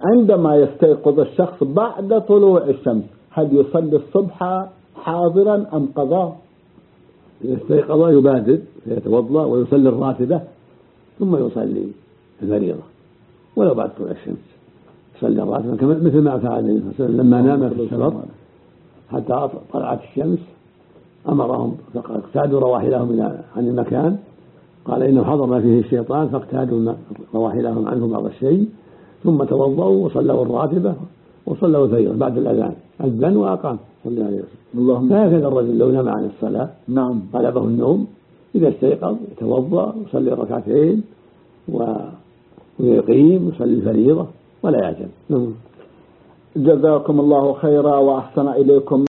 عندما يستيقظ الشخص بعد طلوع الشمس هل يصلي الصبح حاضرا أم قضاء؟ إذا استيقظ يبادر فيتوضأ ويصلي الراتبة ثم يصلي الفريضة ولو بعد طلوع الشمس يصلي الراتبة مثل ما فعل النبي صلى الله عليه وسلم لما نام في السفر حتى طلعت الشمس أمرهم فاقتادوا رواحلهم عن المكان، قال إنه حضر ما فيه الشيطان فاقتادوا رواحلهم عنه بعض الشيء ثم توضأوا وصلوا الراتبة وصلوا الفريضة بعد الأذان أذن وأقام صلى الله عليه وسلم. فهكذا الرجل لو نام عن الصلاة غلبه النوم إذا استيقظ يتوضأ ويصلي ركعتين ويقيم ويصلي الفريضة ولا يعجل. جزاكم الله خيرا وأحسن إليكم.